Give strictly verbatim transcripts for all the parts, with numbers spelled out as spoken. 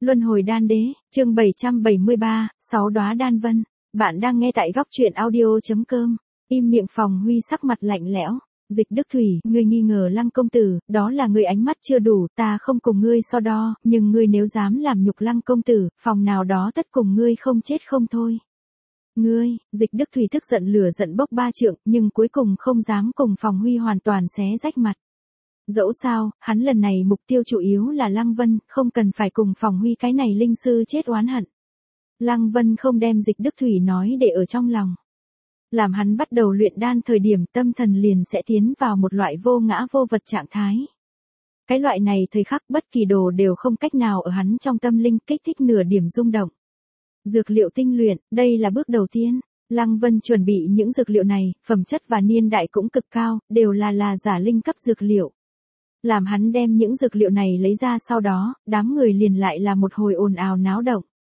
Luân hồi đan đế, chương bảy trăm bảy mươi ba, sáu đóa đan vân. Bạn đang nghe tại góc truyện audio.com. Im miệng Phòng Huy sắc mặt lạnh lẽo. Dịch Đức Thủy, ngươi nghi ngờ Lăng công tử, đó là ngươi ánh mắt chưa đủ, ta không cùng ngươi so đo, nhưng ngươi nếu dám làm nhục Lăng công tử, phòng nào đó tất cùng ngươi không chết không thôi. Ngươi, Dịch Đức Thủy tức giận lửa giận bốc ba trượng, nhưng cuối cùng không dám cùng Phòng Huy hoàn toàn xé rách mặt. Dẫu sao, hắn lần này mục tiêu chủ yếu là Lăng Vân, không cần phải cùng Phòng Huy cái này linh sư chết oán hận. Lăng Vân không đem Dịch Đức Thủy nói để ở trong lòng. Làm hắn bắt đầu luyện đan thời điểm tâm thần liền sẽ tiến vào một loại vô ngã vô vật trạng thái. Cái loại này thời khắc bất kỳ đồ đều không cách nào ở hắn trong tâm linh kích thích nửa điểm rung động. Dược liệu tinh luyện, đây là bước đầu tiên. Lăng Vân chuẩn bị những dược liệu này, phẩm chất và niên đại cũng cực cao, đều là là giả linh cấp dược liệu. Làm hắn đem những dược liệu này lấy ra sau đó, đám người liền lại là một hồi ồn ào náo động.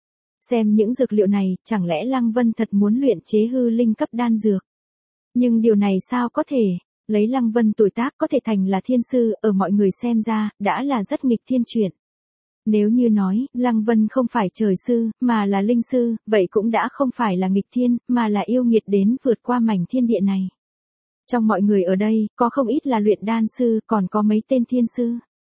Xem những dược liệu này, chẳng lẽ Lăng Vân thật muốn luyện chế hư linh cấp đan dược? Nhưng điều này sao có thể? Lấy Lăng Vân tuổi tác có thể thành là thiên sư, ở mọi người xem ra, đã là rất nghịch thiên chuyện. Nếu như nói, Lăng Vân không phải trời sư, mà là linh sư, vậy cũng đã không phải là nghịch thiên, mà là yêu nghiệt đến vượt qua mảnh thiên địa này. Trong mọi người ở đây, có không ít là luyện đan sư, còn có mấy tên thiên sư.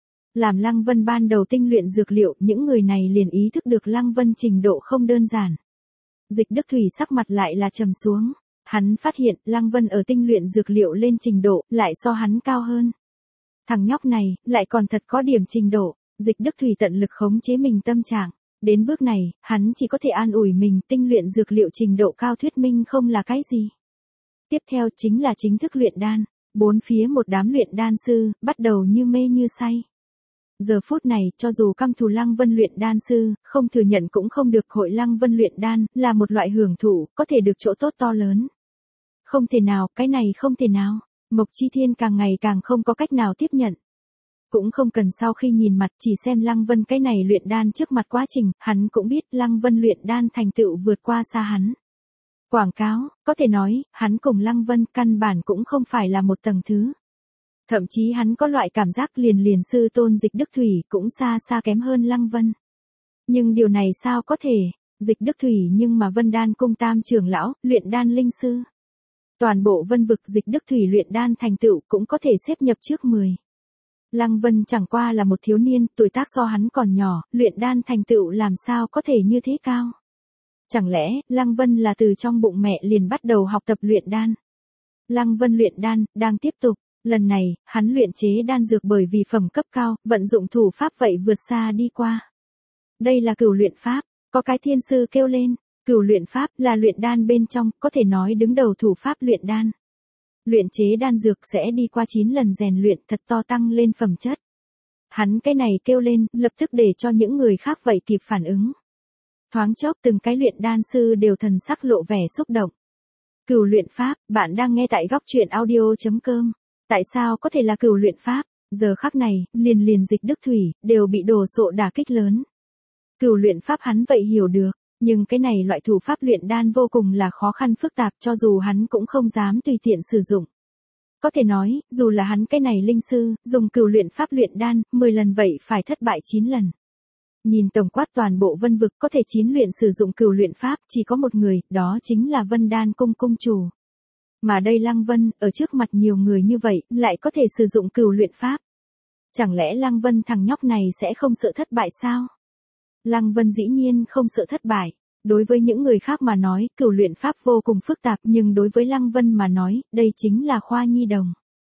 Làm Lăng Vân ban đầu tinh luyện dược liệu, những người này liền ý thức được Lăng Vân trình độ không đơn giản. Dịch Đức Thủy sắc mặt lại là trầm xuống. Hắn phát hiện Lăng Vân ở tinh luyện dược liệu lên trình độ, lại so hắn cao hơn. Thằng nhóc này, lại còn thật có điểm trình độ. Dịch Đức Thủy tận lực khống chế mình tâm trạng. Đến bước này, hắn chỉ có thể an ủi mình, tinh luyện dược liệu trình độ cao thuyết minh không là cái gì. Tiếp theo chính là chính thức luyện đan. Bốn phía một đám luyện đan sư, bắt đầu như mê như say. Giờ phút này, cho dù căm thù Lăng Vân luyện đan sư, không thừa nhận cũng không được, hội Lăng Vân luyện đan, là một loại hưởng thụ, có thể được chỗ tốt to lớn. Không thể nào, cái này không thể nào. Mộc Chi Thiên càng ngày càng không có cách nào tiếp nhận. Cũng không cần sau khi nhìn mặt, chỉ xem Lăng Vân cái này luyện đan trước mặt quá trình, hắn cũng biết Lăng Vân luyện đan thành tựu vượt qua xa hắn. Quảng cáo, có thể nói, hắn cùng Lăng Vân căn bản cũng không phải là một tầng thứ. Thậm chí hắn có loại cảm giác liền liền sư tôn Dịch Đức Thủy cũng xa xa kém hơn Lăng Vân. Nhưng điều này sao có thể, Dịch Đức Thủy nhưng mà Vân Đan cung tam trưởng lão, luyện đan linh sư. Toàn bộ vân vực Dịch Đức Thủy luyện đan thành tựu cũng có thể xếp nhập trước mười. Lăng Vân chẳng qua là một thiếu niên, tuổi tác so hắn còn nhỏ, luyện đan thành tựu làm sao có thể như thế cao. Chẳng lẽ, Lăng Vân là từ trong bụng mẹ liền bắt đầu học tập luyện đan. Lăng Vân luyện đan, đang tiếp tục. Lần này, hắn luyện chế đan dược bởi vì phẩm cấp cao, vận dụng thủ pháp vậy vượt xa đi qua. Đây là cửu luyện pháp, có cái thiên sư kêu lên, cửu luyện pháp là luyện đan bên trong, có thể nói đứng đầu thủ pháp luyện đan. Luyện chế đan dược sẽ đi qua chín lần rèn luyện thật to tăng lên phẩm chất. Hắn cái này kêu lên, lập tức để cho những người khác vậy kịp phản ứng. Thoáng chốc từng cái luyện đan sư đều thần sắc lộ vẻ xúc động. Cửu luyện pháp, bạn đang nghe tại góc truyện audio.com. Tại sao có thể là cửu luyện pháp? Giờ khắc này, liền liền Dịch Đức Thủy, đều bị đổ sộ đả kích lớn. Cửu luyện pháp hắn vậy hiểu được, nhưng cái này loại thủ pháp luyện đan vô cùng là khó khăn phức tạp cho dù hắn cũng không dám tùy tiện sử dụng. Có thể nói, dù là hắn cái này linh sư, dùng cửu luyện pháp luyện đan, mười lần vậy phải thất bại chín lần. Nhìn tổng quát toàn bộ vân vực có thể chín luyện sử dụng cửu luyện pháp, chỉ có một người, đó chính là Vân Đan cung cung chủ. Mà đây Lăng Vân, ở trước mặt nhiều người như vậy, lại có thể sử dụng cửu luyện pháp. Chẳng lẽ Lăng Vân thằng nhóc này sẽ không sợ thất bại sao? Lăng Vân dĩ nhiên không sợ thất bại. Đối với những người khác mà nói, cửu luyện pháp vô cùng phức tạp, nhưng đối với Lăng Vân mà nói, đây chính là khoa nhi đồng.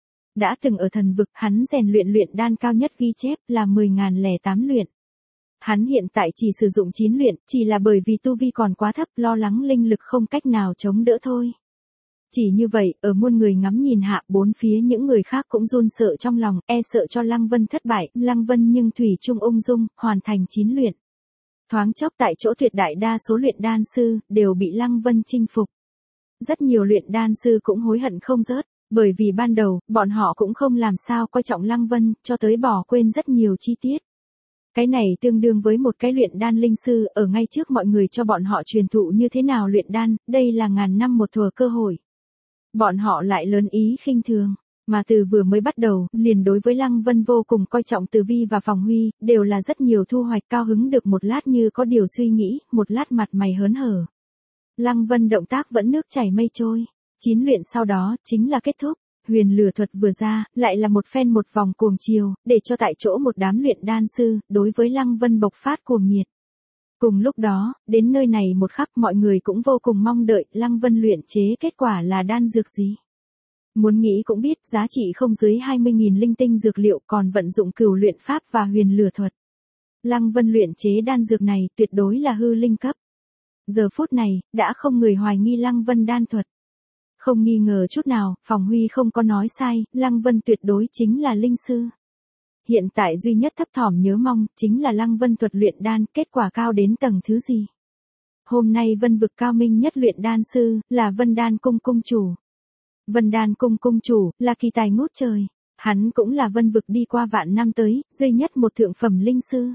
Đã từng ở thần vực, hắn rèn luyện luyện đan cao nhất ghi chép là mười nghìn lẻ tám luyện. Hắn hiện tại chỉ sử dụng chín luyện, chỉ là bởi vì tu vi còn quá thấp, lo lắng linh lực không cách nào chống đỡ thôi. Chỉ như vậy, ở muôn người ngắm nhìn hạ, bốn phía những người khác cũng run sợ trong lòng, e sợ cho Lăng Vân thất bại, Lăng Vân nhưng thủy chung ung dung, hoàn thành chín luyện. Thoáng chốc tại chỗ tuyệt đại đa số luyện đan sư, đều bị Lăng Vân chinh phục. Rất nhiều luyện đan sư cũng hối hận không dớt, bởi vì ban đầu, bọn họ cũng không làm sao coi trọng Lăng Vân, cho tới bỏ quên rất nhiều chi tiết. Cái này tương đương với một cái luyện đan linh sư, ở ngay trước mọi người cho bọn họ truyền thụ như thế nào luyện đan, đây là ngàn năm một thuở cơ hội. Bọn họ lại lớn ý khinh thường. Mà từ vừa mới bắt đầu, liền đối với Lăng Vân vô cùng coi trọng Từ Vi và Phòng Huy, đều là rất nhiều thu hoạch, cao hứng được một lát như có điều suy nghĩ, một lát mặt mày hớn hở. Lăng Vân động tác vẫn nước chảy mây trôi, chín luyện sau đó, chính là kết thúc. Huyền lửa thuật vừa ra, lại là một phen một vòng cuồng chiều, để cho tại chỗ một đám luyện đan sư, đối với Lăng Vân bộc phát cuồng nhiệt. Cùng lúc đó, đến nơi này một khắc mọi người cũng vô cùng mong đợi Lăng Vân luyện chế kết quả là đan dược gì. Muốn nghĩ cũng biết giá trị không dưới hai mươi nghìn linh tinh dược liệu còn vận dụng cửu luyện pháp và huyền lửa thuật. Lăng Vân luyện chế đan dược này tuyệt đối là hư linh cấp. Giờ phút này, đã không người hoài nghi Lăng Vân đan thuật. Không nghi ngờ chút nào, Phòng Huy không có nói sai, Lăng Vân tuyệt đối chính là linh sư. Hiện tại duy nhất thấp thỏm nhớ mong, chính là Lăng Vân thuật luyện đan, kết quả cao đến tầng thứ gì. Hôm nay Vân vực cao minh nhất luyện đan sư, là Vân Đan Cung cung chủ. Vân Đan Cung cung chủ, là kỳ tài ngút trời. Hắn cũng là Vân vực đi qua vạn năm tới, duy nhất một thượng phẩm linh sư.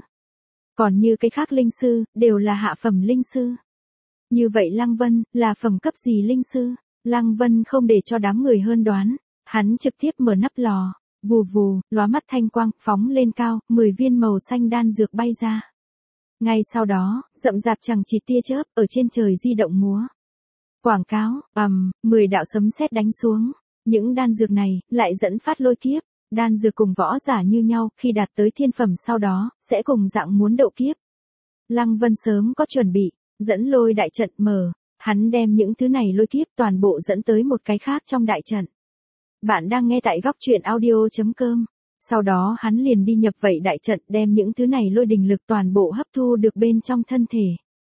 Còn như cái khác linh sư, đều là hạ phẩm linh sư. Như vậy Lăng Vân, là phẩm cấp gì linh sư? Lăng Vân không để cho đám người hơn đoán, hắn trực tiếp mở nắp lò, vù vù, lóa mắt thanh quang, phóng lên cao, mười viên màu xanh đan dược bay ra. Ngay sau đó, rậm rạp chẳng chịt tia chớp, ở trên trời di động múa. Quảng cáo, ầm, mười đạo sấm sét đánh xuống, những đan dược này, lại dẫn phát lôi kiếp, đan dược cùng võ giả như nhau, khi đạt tới thiên phẩm sau đó, sẽ cùng dạng muốn độ kiếp. Lăng Vân sớm có chuẩn bị, dẫn lôi đại trận mở. Hắn đem những thứ này lôi kiếp toàn bộ dẫn tới một cái khác trong đại trận. Bạn đang nghe tại góc truyện audio chấm com. Sau đó hắn liền đi nhập vậy đại trận đem những thứ này lôi đình lực toàn bộ hấp thu được bên trong thân thể.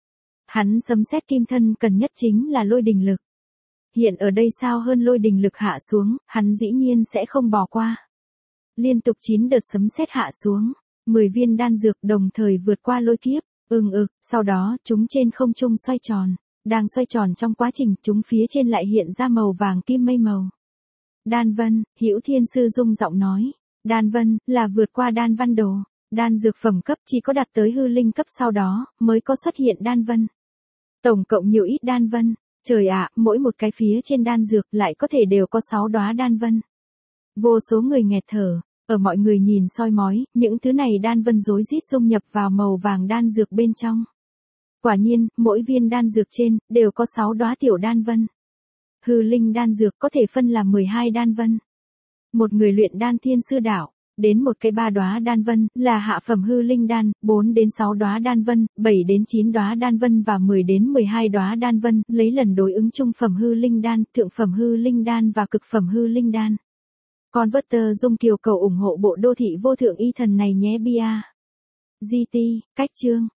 Hắn sấm sét kim thân cần nhất chính là lôi đình lực. Hiện ở đây sao hơn lôi đình lực hạ xuống, hắn dĩ nhiên sẽ không bỏ qua. Liên tục chín đợt sấm sét hạ xuống, mười viên đan dược đồng thời vượt qua lôi kiếp, ưng ực, sau đó chúng trên không trung xoay tròn. Đang xoay tròn trong quá trình, chúng phía trên lại hiện ra màu vàng kim mây màu. Đan Vân, Hữu Thiên Sư rung giọng nói. Đan Vân, là vượt qua đan văn đồ. Đan dược phẩm cấp chỉ có đạt tới hư linh cấp sau đó, mới có xuất hiện Đan Vân. Tổng cộng nhiều ít Đan Vân. Trời ạ, mỗi một cái phía trên đan dược lại có thể đều có sáu đóa Đan Vân. Vô số người nghẹt thở, ở mọi người nhìn soi mói, những thứ này Đan Vân rối rít dung nhập vào màu vàng đan dược bên trong. Quả nhiên, mỗi viên đan dược trên, đều có sáu đóa tiểu đan vân. Hư linh đan dược có thể phân làm mười hai đan vân. Một người luyện đan thiên sư đạo, đến một cái ba đóa đan vân, là hạ phẩm hư linh đan, bốn đến sáu đóa đan vân, bảy đến chín đóa đan vân và mười đến mười hai đóa đan vân, lấy lần đối ứng trung phẩm hư linh đan, thượng phẩm hư linh đan và cực phẩm hư linh đan. Converter Dung Kiều cầu ủng hộ bộ đô thị vô thượng y thần này nhé bia. giê tê, cách chương.